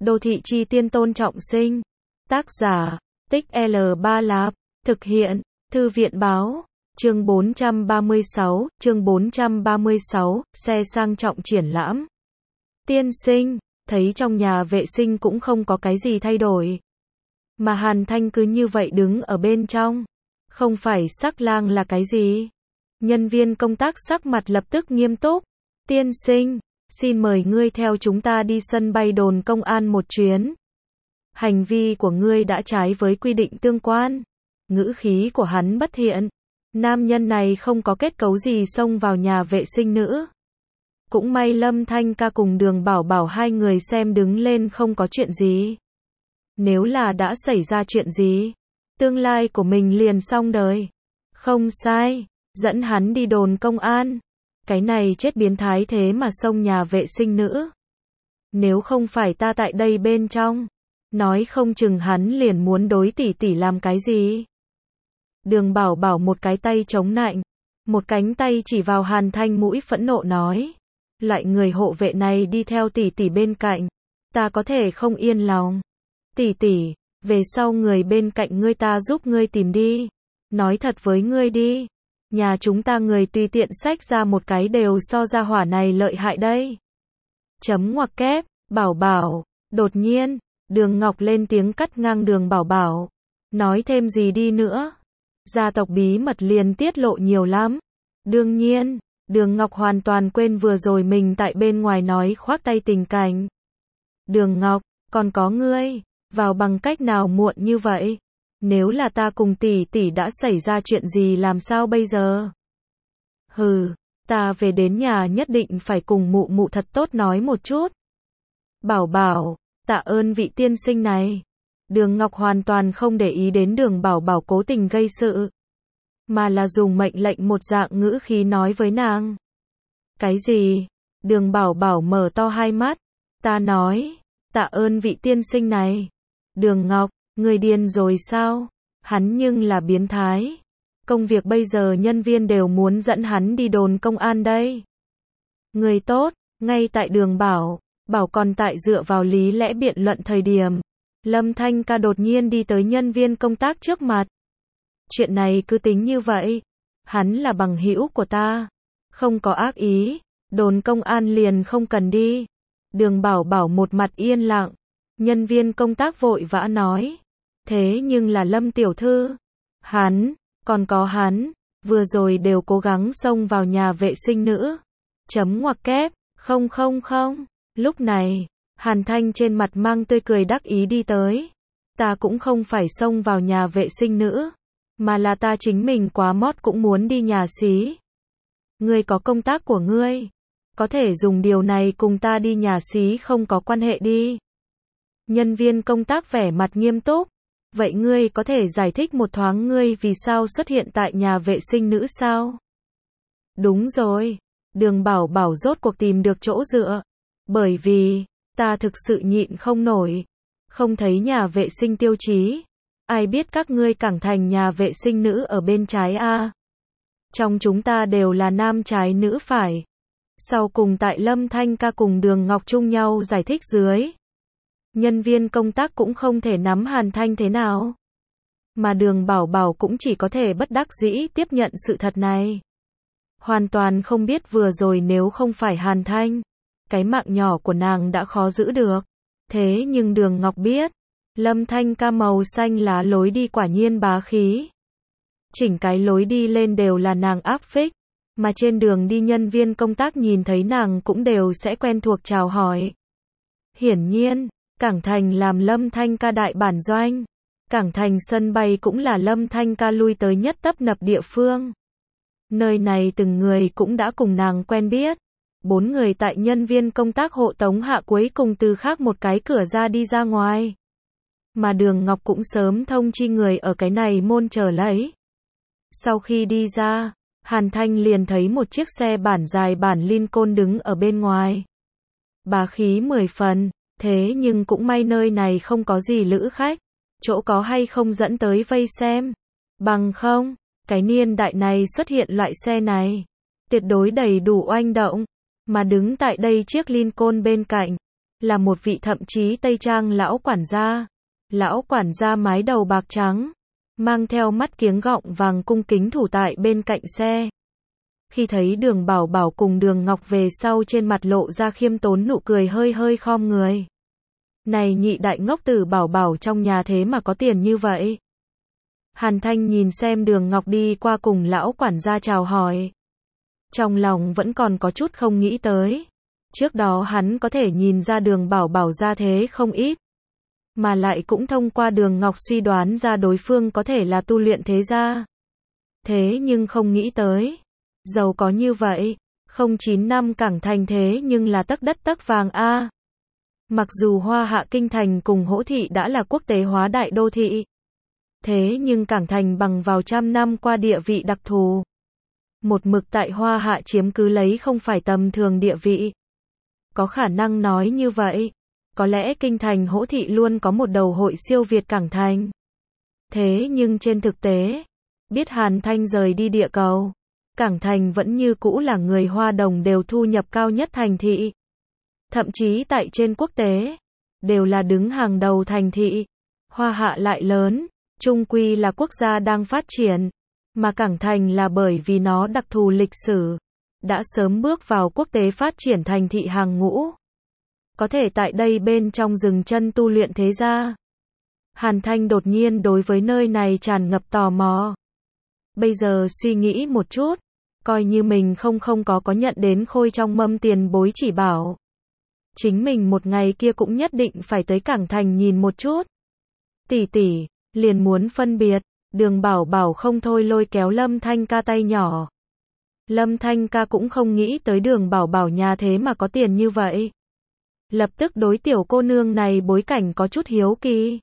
Đô thị chi tiên Tôn Trọng Sinh. Tác giả, Tích L3 Lạp. Thực hiện, Thư viện báo. Chương 436, xe sang trọng triển lãm. Tiên sinh, thấy trong nhà vệ sinh cũng không có cái gì thay đổi. Mà Hàn Thanh cứ như vậy đứng ở bên trong. Không phải sắc lang là cái gì? Nhân viên công tác sắc mặt lập tức nghiêm túc. Tiên sinh, xin mời ngươi theo chúng ta đi sân bay đồn công an một chuyến. Hành vi của ngươi đã trái với quy định tương quan. Ngữ khí của hắn bất thiện. Nam nhân này không có kết cấu gì xông vào nhà vệ sinh nữa. Cũng may Lâm Thanh ca cùng Đường Bảo Bảo hai người xem đứng lên không có chuyện gì. Nếu là đã xảy ra chuyện gì, tương lai của mình liền xong đời. Không sai, dẫn hắn đi đồn công an. Cái này chết biến thái thế mà xông nhà vệ sinh nữa. Nếu không phải ta tại đây bên trong, nói không chừng hắn liền muốn đối tỷ tỷ làm cái gì. Đường Bảo Bảo một cái tay chống nạnh, một cánh tay chỉ vào Hàn Thanh mũi phẫn nộ nói. Loại người hộ vệ này đi theo tỷ tỷ bên cạnh, ta có thể không yên lòng. Tỷ tỷ, về sau người bên cạnh ngươi ta giúp ngươi tìm đi. Nói thật với ngươi đi, nhà chúng ta người tùy tiện xách ra một cái đều so ra hỏa này lợi hại đây. Chấm ngoặc kép, Bảo Bảo, đột nhiên, Đường Ngọc lên tiếng cắt ngang Đường Bảo Bảo. Nói thêm gì đi nữa, gia tộc bí mật liền tiết lộ nhiều lắm. Đương nhiên, Đường Ngọc hoàn toàn quên vừa rồi mình tại bên ngoài nói khoác tay tình cảnh. Đường Ngọc, còn có ngươi, vào bằng cách nào muộn như vậy? Nếu là ta cùng tỷ tỷ đã xảy ra chuyện gì làm sao bây giờ? Hừ, ta về đến nhà nhất định phải cùng mụ mụ thật tốt nói một chút. Bảo Bảo, tạ ơn vị tiên sinh này. Đường Ngọc hoàn toàn không để ý đến Đường Bảo Bảo cố tình gây sự, mà là dùng mệnh lệnh một dạng ngữ khí nói với nàng. Cái gì? Đường Bảo Bảo mở to hai mắt. Ta nói, tạ ơn vị tiên sinh này. Đường Ngọc, người điên rồi sao? Hắn nhưng là biến thái. Công việc bây giờ nhân viên đều muốn dẫn hắn đi đồn công an đây. Người tốt, ngay tại Đường Bảo còn tại dựa vào lý lẽ biện luận thời điểm, Lâm Thanh ca đột nhiên đi tới nhân viên công tác trước mặt. Chuyện này cứ tính như vậy, hắn là bằng hữu của ta, không có ác ý, đồn công an liền không cần đi. Đường Bảo Bảo một mặt yên lặng, nhân viên công tác vội vã nói, thế nhưng là Lâm tiểu thư, hắn, còn có hắn, vừa rồi đều cố gắng xông vào nhà vệ sinh nữa. Chấm ngoặc kép, không. Lúc này, Hàn Thanh trên mặt mang tươi cười đắc ý đi tới. Ta cũng không phải xông vào nhà vệ sinh nữa, mà là ta chính mình quá mót cũng muốn đi nhà xí. Ngươi có công tác của ngươi, có thể dùng điều này cùng ta đi nhà xí không có quan hệ đi. Nhân viên công tác vẻ mặt nghiêm túc. Vậy ngươi có thể giải thích một thoáng ngươi vì sao xuất hiện tại nhà vệ sinh nữ sao? Đúng rồi, Đường Bảo Bảo rốt cuộc tìm được chỗ dựa. Bởi vì, ta thực sự nhịn không nổi. Không thấy nhà vệ sinh tiêu chí. Ai biết các ngươi cẳng thành nhà vệ sinh nữ ở bên trái a? Trong chúng ta đều là nam trái nữ phải. Sau cùng tại Lâm Thanh ca cùng Đường Ngọc chung nhau giải thích dưới, nhân viên công tác cũng không thể nắm Hàn Thanh thế nào. Mà Đường Bảo Bảo cũng chỉ có thể bất đắc dĩ tiếp nhận sự thật này. Hoàn toàn không biết vừa rồi nếu không phải Hàn Thanh, cái mạng nhỏ của nàng đã khó giữ được. Thế nhưng Đường Ngọc biết, Lâm Thanh ca màu xanh lá lối đi quả nhiên bá khí. Chỉnh cái lối đi lên đều là nàng áp phích, mà trên đường đi nhân viên công tác nhìn thấy nàng cũng đều sẽ quen thuộc chào hỏi. Hiển nhiên, Cảng Thành làm Lâm Thanh ca đại bản doanh. Cảng Thành sân bay cũng là Lâm Thanh ca lui tới nhất tấp nập địa phương. Nơi này từng người cũng đã cùng nàng quen biết. 4 người tại nhân viên công tác hộ tống hạ cuối cùng từ khác một cái cửa ra đi ra ngoài. Mà Đường Ngọc cũng sớm thông chi người ở cái này môn chờ lấy. Sau khi đi ra, Hàn Thanh liền thấy một chiếc xe bản dài bản Lincoln đứng ở bên ngoài. Bá khí 10 phần. Thế nhưng cũng may nơi này không có gì lữ khách, chỗ có hay không dẫn tới vây xem. Bằng không, cái niên đại này xuất hiện loại xe này, tuyệt đối đầy đủ oanh động. Mà đứng tại đây chiếc Lincoln bên cạnh, là một vị thậm chí Tây Trang lão quản gia. Lão quản gia mái đầu bạc trắng, mang theo mắt kiếng gọng vàng cung kính thủ tại bên cạnh xe. Khi thấy Đường Bảo Bảo cùng Đường Ngọc về sau trên mặt lộ ra khiêm tốn nụ cười hơi hơi khom người. Này nhị đại ngốc tử Bảo Bảo trong nhà thế mà có tiền như vậy. Hàn Thanh nhìn xem Đường Ngọc đi qua cùng lão quản gia chào hỏi. Trong lòng vẫn còn có chút không nghĩ tới. Trước đó hắn có thể nhìn ra Đường Bảo Bảo ra thế không ít. Mà lại cũng thông qua Đường Ngọc suy đoán ra đối phương có thể là tu luyện thế gia. Thế nhưng không nghĩ tới. Giàu có như vậy. 09 năm Cảng Thành thế nhưng là tấc đất tấc vàng a. Mặc dù Hoa Hạ Kinh Thành cùng Hỗ Thị đã là quốc tế hóa đại đô thị. Thế nhưng Cảng Thành bằng vào trăm năm qua địa vị đặc thù. Một mực tại Hoa Hạ chiếm cứ lấy không phải tầm thường địa vị. Có khả năng nói như vậy. Có lẽ Kinh Thành Hỗ Thị luôn có một đầu hội siêu việt Cảng Thành. Thế nhưng trên thực tế, biết Hàn Thanh rời đi địa cầu, Cảng Thành vẫn như cũ là người Hoa Đồng đều thu nhập cao nhất thành thị. Thậm chí tại trên quốc tế, đều là đứng hàng đầu thành thị. Hoa Hạ lại lớn, chung quy là quốc gia đang phát triển, mà Cảng Thành là bởi vì nó đặc thù lịch sử, đã sớm bước vào quốc tế phát triển thành thị hàng ngũ. Có thể tại đây bên trong dừng chân tu luyện thế gia. Hàn Thanh đột nhiên đối với nơi này tràn ngập tò mò. Bây giờ suy nghĩ một chút, coi như mình không có nhận đến khôi trong mâm tiền bối chỉ bảo. Chính mình một ngày kia cũng nhất định phải tới Cảng Thành nhìn một chút. Tỷ tỷ, liền muốn phân biệt, Đường Bảo Bảo không thôi lôi kéo Lâm Thanh Ca tay nhỏ. Lâm Thanh Ca cũng không nghĩ tới Đường Bảo Bảo nhà thế mà có tiền như vậy. Lập tức đối tiểu cô nương này bối cảnh có chút hiếu kỳ.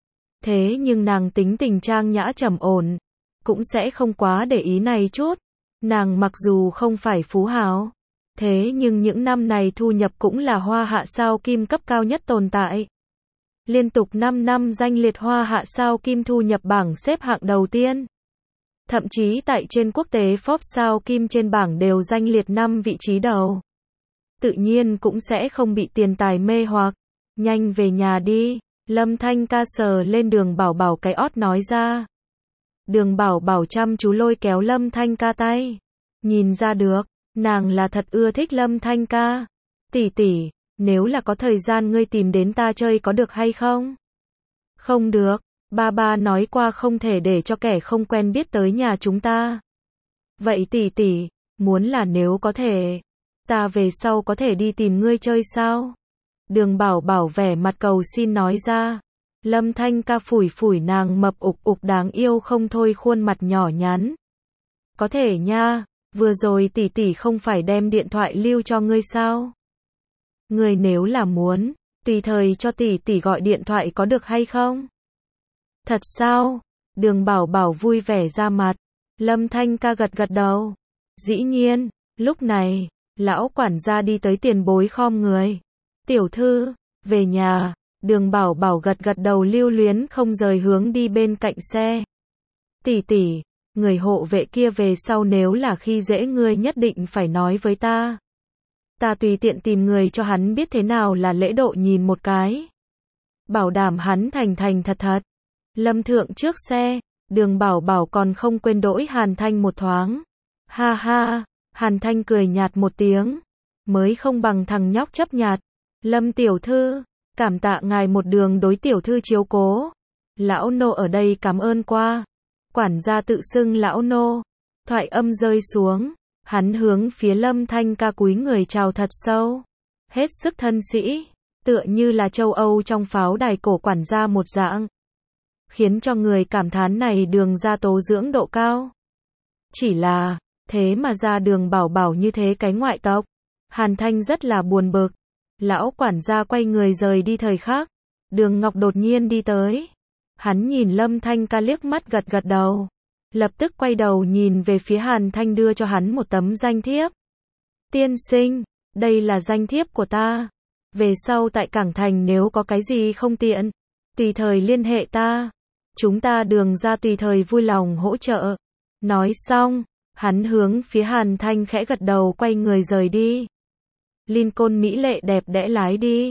Thế nhưng nàng tính tình trang nhã trầm ổn, cũng sẽ không quá để ý này chút. Nàng mặc dù không phải phú hào, thế nhưng những năm này thu nhập cũng là Hoa Hạ sao kim cấp cao nhất tồn tại. Liên tục 5 năm danh liệt Hoa Hạ sao kim thu nhập bảng xếp hạng đầu tiên. Thậm chí tại trên quốc tế Forbes sao kim trên bảng đều danh liệt 5 vị trí đầu. Tự nhiên cũng sẽ không bị tiền tài mê hoặc. Nhanh về nhà đi, Lâm Thanh Ca sờ lên Đường Bảo Bảo cái ót nói ra. Đường Bảo Bảo chăm chú lôi kéo Lâm Thanh Ca tay. Nhìn ra được, nàng là thật ưa thích Lâm Thanh Ca. Tỷ tỷ, nếu là có thời gian ngươi tìm đến ta chơi có được hay không? Không được, ba nói qua không thể để cho kẻ không quen biết tới nhà chúng ta. Vậy tỷ tỷ, muốn là nếu có thể, ta về sau có thể đi tìm ngươi chơi sao? Đường Bảo Bảo vẻ mặt cầu xin nói ra. Lâm Thanh Ca phủi phủi nàng mập ục đáng yêu không thôi khuôn mặt nhỏ nhắn. Có thể nha, vừa rồi tỷ tỷ không phải đem điện thoại lưu cho ngươi sao? Ngươi nếu là muốn, tùy thời cho tỷ tỷ gọi điện thoại có được hay không? Thật sao? Đường Bảo Bảo vui vẻ ra mặt. Lâm Thanh Ca gật gật đầu. Dĩ nhiên, lúc này, lão quản gia đi tới tiền bối khom người. Tiểu thư, về nhà. Đường Bảo Bảo gật gật đầu lưu luyến không rời hướng đi bên cạnh xe. Tỷ tỷ, người hộ vệ kia về sau nếu là khi dễ ngươi nhất định phải nói với ta. Ta tùy tiện tìm người cho hắn biết thế nào là lễ độ nhìn một cái. Bảo đảm hắn thành thật thật. Lâm thượng trước xe, Đường Bảo Bảo còn không quên đỗi Hàn Thanh một thoáng. Ha ha, Hàn Thanh cười nhạt một tiếng. Mới không bằng thằng nhóc chấp nhạt. Lâm tiểu thư, cảm tạ ngài một đường đối tiểu thư chiếu cố. Lão nô ở đây cảm ơn qua. Quản gia tự xưng lão nô. Thoại âm rơi xuống, hắn hướng phía Lâm Thanh Ca cúi người chào thật sâu. Hết sức thân sĩ, tựa như là châu Âu trong pháo đài cổ quản gia một dạng. Khiến cho người cảm thán này Đường gia tố dưỡng độ cao. Chỉ là, thế mà ra Đường Bảo Bảo như thế cái ngoại tộc. Hàn Thanh rất là buồn bực. Lão quản gia quay người rời đi thời khắc. Đường Ngọc đột nhiên đi tới. Hắn nhìn Lâm Thanh Ca liếc mắt gật gật đầu. Lập tức quay đầu nhìn về phía Hàn Thanh đưa cho hắn một tấm danh thiếp. Tiên sinh, đây là danh thiếp của ta. Về sau tại Cảng Thành nếu có cái gì không tiện, tùy thời liên hệ ta. Chúng ta Đường gia tùy thời vui lòng hỗ trợ. Nói xong, hắn hướng phía Hàn Thanh khẽ gật đầu quay người rời đi. Lincoln mỹ lệ đẹp đẽ lái đi.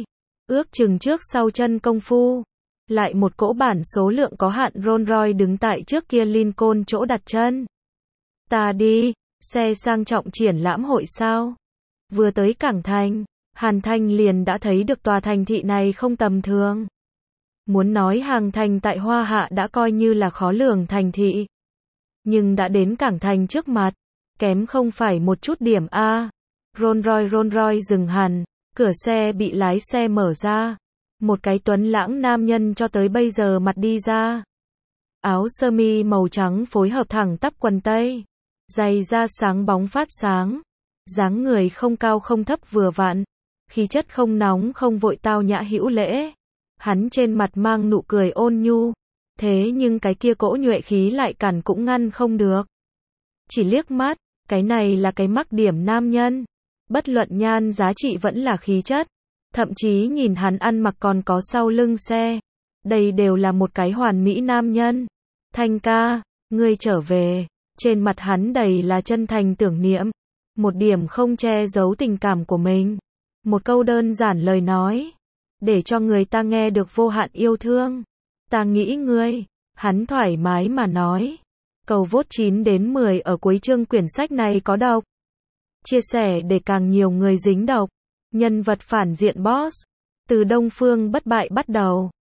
Ước chừng trước sau chân công phu. Lại một cỗ bản số lượng có hạn Rolls Royce đứng tại trước kia Lincoln chỗ đặt chân. Ta đi, xe sang trọng triển lãm hội sao? Vừa tới cảng thành, Hàn Thanh liền đã thấy được tòa thành thị này không tầm thường. Muốn nói hàng thành tại Hoa Hạ đã coi như là khó lường thành thị. Nhưng đã đến cảng thành trước mặt, kém không phải một chút điểm a. Rolls Royce dừng hẳn, cửa xe bị lái xe mở ra. Một cái tuấn lãng nam nhân cho tới bây giờ mặt đi ra. Áo sơ mi màu trắng phối hợp thẳng tắp quần tây. Giày da sáng bóng phát sáng. Dáng người không cao không thấp vừa vặn. Khí chất không nóng không vội tao nhã hữu lễ. Hắn trên mặt mang nụ cười ôn nhu. Thế nhưng cái kia cỗ nhuệ khí lại cản cũng ngăn không được. Chỉ liếc mắt, cái này là cái mắc điểm nam nhân. Bất luận nhan giá trị vẫn là khí chất. Thậm chí nhìn hắn ăn mặc còn có sau lưng xe. Đây đều là một cái hoàn mỹ nam nhân. Thanh ca, ngươi trở về. Trên mặt hắn đầy là chân thành tưởng niệm. Một điểm không che giấu tình cảm của mình. Một câu đơn giản lời nói. Để cho người ta nghe được vô hạn yêu thương. Ta nghĩ ngươi. Hắn thoải mái mà nói. Cầu vote 9 đến 10 ở cuối chương quyển sách này có độc. Chia sẻ để càng nhiều người dính độc. Nhân vật phản diện boss. Từ Đông Phương bất bại bắt đầu.